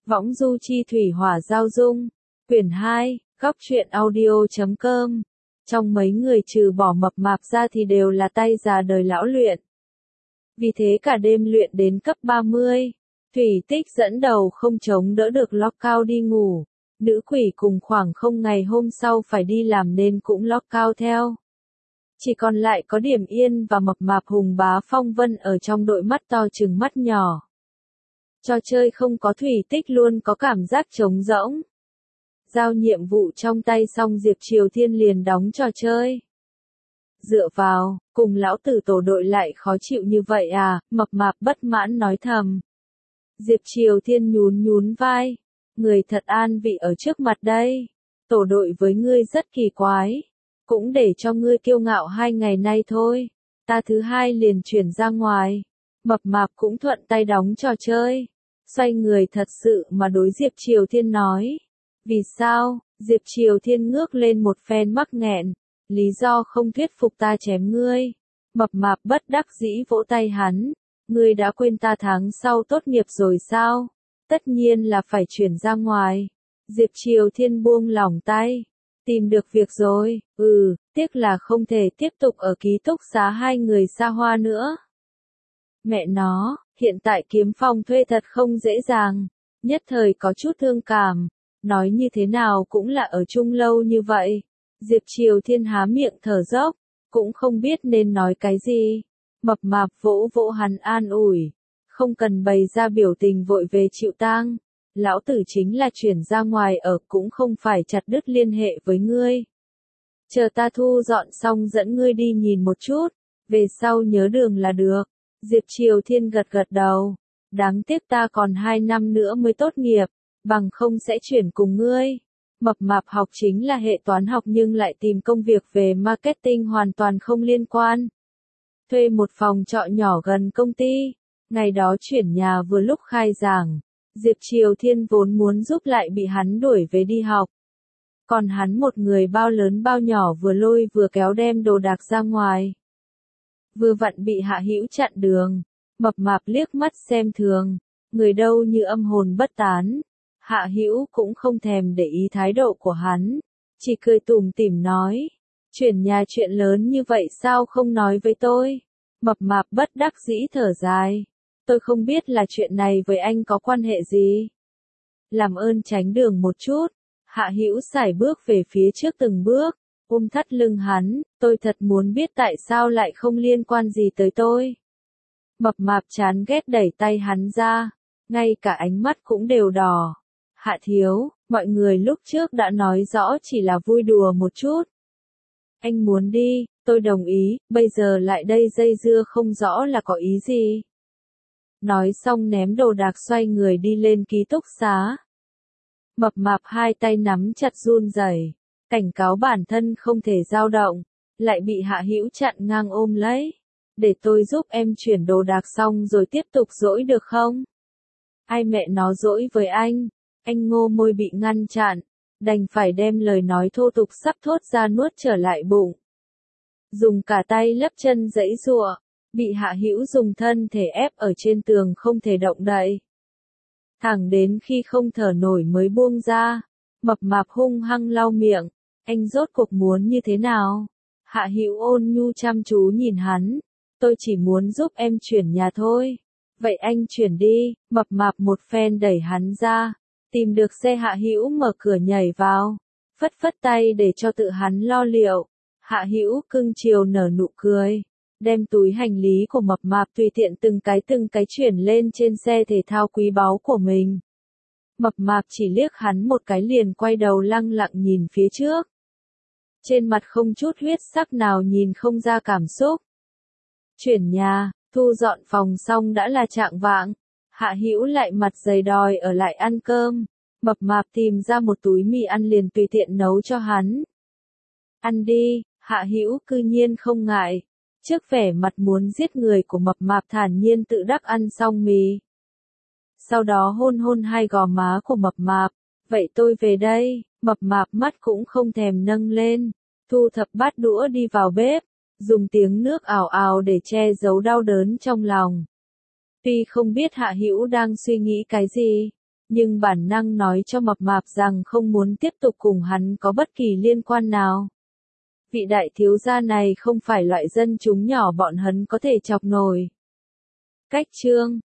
Võng du chi thủy hỏa giao dung. Quyển 2, góc truyện audio.com. Trong mấy người trừ bỏ mập mạp ra thì đều là tay già đời lão luyện. Vì thế cả đêm luyện đến cấp 30. Thủy Tích dẫn đầu không chống đỡ được lockout đi ngủ. Nữ quỷ cùng khoảng không ngày hôm sau phải đi làm nên cũng lockout theo. Chỉ còn lại có Điểm Yên và mập mạp Hùng Bá Phong Vân ở trong đội mắt to chừng mắt nhỏ. Trò chơi không có Thủy Tích luôn có cảm giác trống rỗng. Giao nhiệm vụ trong tay xong Diệp Triều Thiên liền đóng trò chơi. Dựa vào, cùng lão tử tổ đội lại khó chịu như vậy à, mập mạp bất mãn nói thầm. Diệp Triều Thiên nhún nhún vai. Người thật an vị ở trước mặt đây. Tổ đội với ngươi rất kỳ quái. Cũng để cho ngươi kiêu ngạo 2 ngày nay thôi. Ta thứ 2 liền chuyển ra ngoài. Mập mạp cũng thuận tay đóng trò chơi. Xoay người thật sự mà đối Diệp Triều Thiên nói. Vì sao? Diệp Triều Thiên ngước lên một phen mắc nghẹn. Lý do không thuyết phục ta chém ngươi. Mập mạp bất đắc dĩ vỗ tay hắn. Ngươi đã quên ta tháng sau tốt nghiệp rồi sao? Tất nhiên là phải chuyển ra ngoài. Diệp Triều Thiên buông lỏng tay. Tìm được việc rồi, tiếc là không thể tiếp tục ở ký túc xá 2 người xa hoa nữa. Mẹ nó, hiện tại kiếm phòng thuê thật không dễ dàng. Nhất thời có chút thương cảm. Nói như thế nào cũng là ở chung lâu như vậy. Diệp Triều Thiên há miệng thở dốc, cũng không biết nên nói cái gì. Mập mạp vỗ vỗ hắn an ủi. Không cần bày ra biểu tình vội về chịu tang. Lão tử chính là chuyển ra ngoài ở cũng không phải chặt đứt liên hệ với ngươi. Chờ ta thu dọn xong dẫn ngươi đi nhìn một chút. Về sau nhớ đường là được. Diệp Triều Thiên gật gật đầu. Đáng tiếc ta còn 2 năm nữa mới tốt nghiệp. Bằng không sẽ chuyển cùng ngươi. Mập mạp học chính là hệ toán học nhưng lại tìm công việc về marketing hoàn toàn không liên quan. Thuê một phòng trọ nhỏ gần công ty. Ngày đó chuyển nhà vừa lúc khai giảng. Diệp Triều Thiên vốn muốn giúp lại bị hắn đuổi về đi học. Còn hắn một người bao lớn bao nhỏ vừa lôi vừa kéo đem đồ đạc ra ngoài. Vừa vặn bị Hạ Hữu chặn đường. Mập mạp liếc mắt xem thường. Người đâu như âm hồn bất tán. Hạ Hữu cũng không thèm để ý thái độ của hắn. Chỉ cười tủm tỉm nói. Chuyển nhà chuyện lớn như vậy sao không nói với tôi? Mập mạp bất đắc dĩ thở dài. Tôi không biết là chuyện này với anh có quan hệ gì. Làm ơn tránh đường một chút. Hạ Hữu sải bước về phía trước từng bước. Ôm thắt lưng hắn. Tôi thật muốn biết tại sao lại không liên quan gì tới tôi. Mập mạp chán ghét đẩy tay hắn ra. Ngay cả ánh mắt cũng đều đỏ. Hạ thiếu, mọi người lúc trước đã nói rõ chỉ là vui đùa một chút. Anh muốn đi, tôi đồng ý, bây giờ lại đây dây dưa không rõ là có ý gì. Nói xong ném đồ đạc xoay người đi lên ký túc xá. Mập mạp 2 tay nắm chặt run rẩy, cảnh cáo bản thân không thể dao động, lại bị Hạ Hữu chặn ngang ôm lấy. Để tôi giúp em chuyển đồ đạc xong rồi tiếp tục dỗi được không? Ai mẹ nó dỗi với anh? Anh ngô môi bị ngăn chặn, đành phải đem lời nói thô tục sắp thốt ra nuốt trở lại bụng. Dùng cả tay lấp chân giãy giụa, bị Hạ Hữu dùng thân thể ép ở trên tường không thể động đậy. Thẳng đến khi không thở nổi mới buông ra, mập mạp hung hăng lau miệng, anh rốt cuộc muốn như thế nào? Hạ Hữu ôn nhu chăm chú nhìn hắn, tôi chỉ muốn giúp em chuyển nhà thôi. Vậy anh chuyển đi, mập mạp một phen đẩy hắn ra. Tìm được xe Hạ Hữu mở cửa nhảy vào, phất phất tay để cho tự hắn lo liệu. Hạ Hữu cưng chiều nở nụ cười, đem túi hành lý của mập mạp tùy tiện từng cái chuyển lên trên xe thể thao quý báu của mình. Mập mạp chỉ liếc hắn một cái liền quay đầu lăng lặng nhìn phía trước. Trên mặt không chút huyết sắc nào nhìn không ra cảm xúc. Chuyển nhà, thu dọn phòng xong đã là chạng vạng. Hạ Hữu lại mặt dày đòi ở lại ăn cơm. Mập mạp tìm ra một túi mì ăn liền tùy tiện nấu cho hắn. Ăn đi, Hạ Hữu cư nhiên không ngại. Trước vẻ mặt muốn giết người của mập mạp thản nhiên tự đắc ăn xong mì. Sau đó hôn hôn 2 gò má của mập mạp. Vậy tôi về đây, mập mạp mắt cũng không thèm nâng lên. Thu thập bát đũa đi vào bếp. Dùng tiếng nước ào ào để che giấu đau đớn trong lòng. Tuy không biết Hạ Hữu đang suy nghĩ cái gì, nhưng bản năng nói cho mập mạp rằng không muốn tiếp tục cùng hắn có bất kỳ liên quan nào. Vị đại thiếu gia này không phải loại dân chúng nhỏ bọn hắn có thể chọc nổi. Cách chương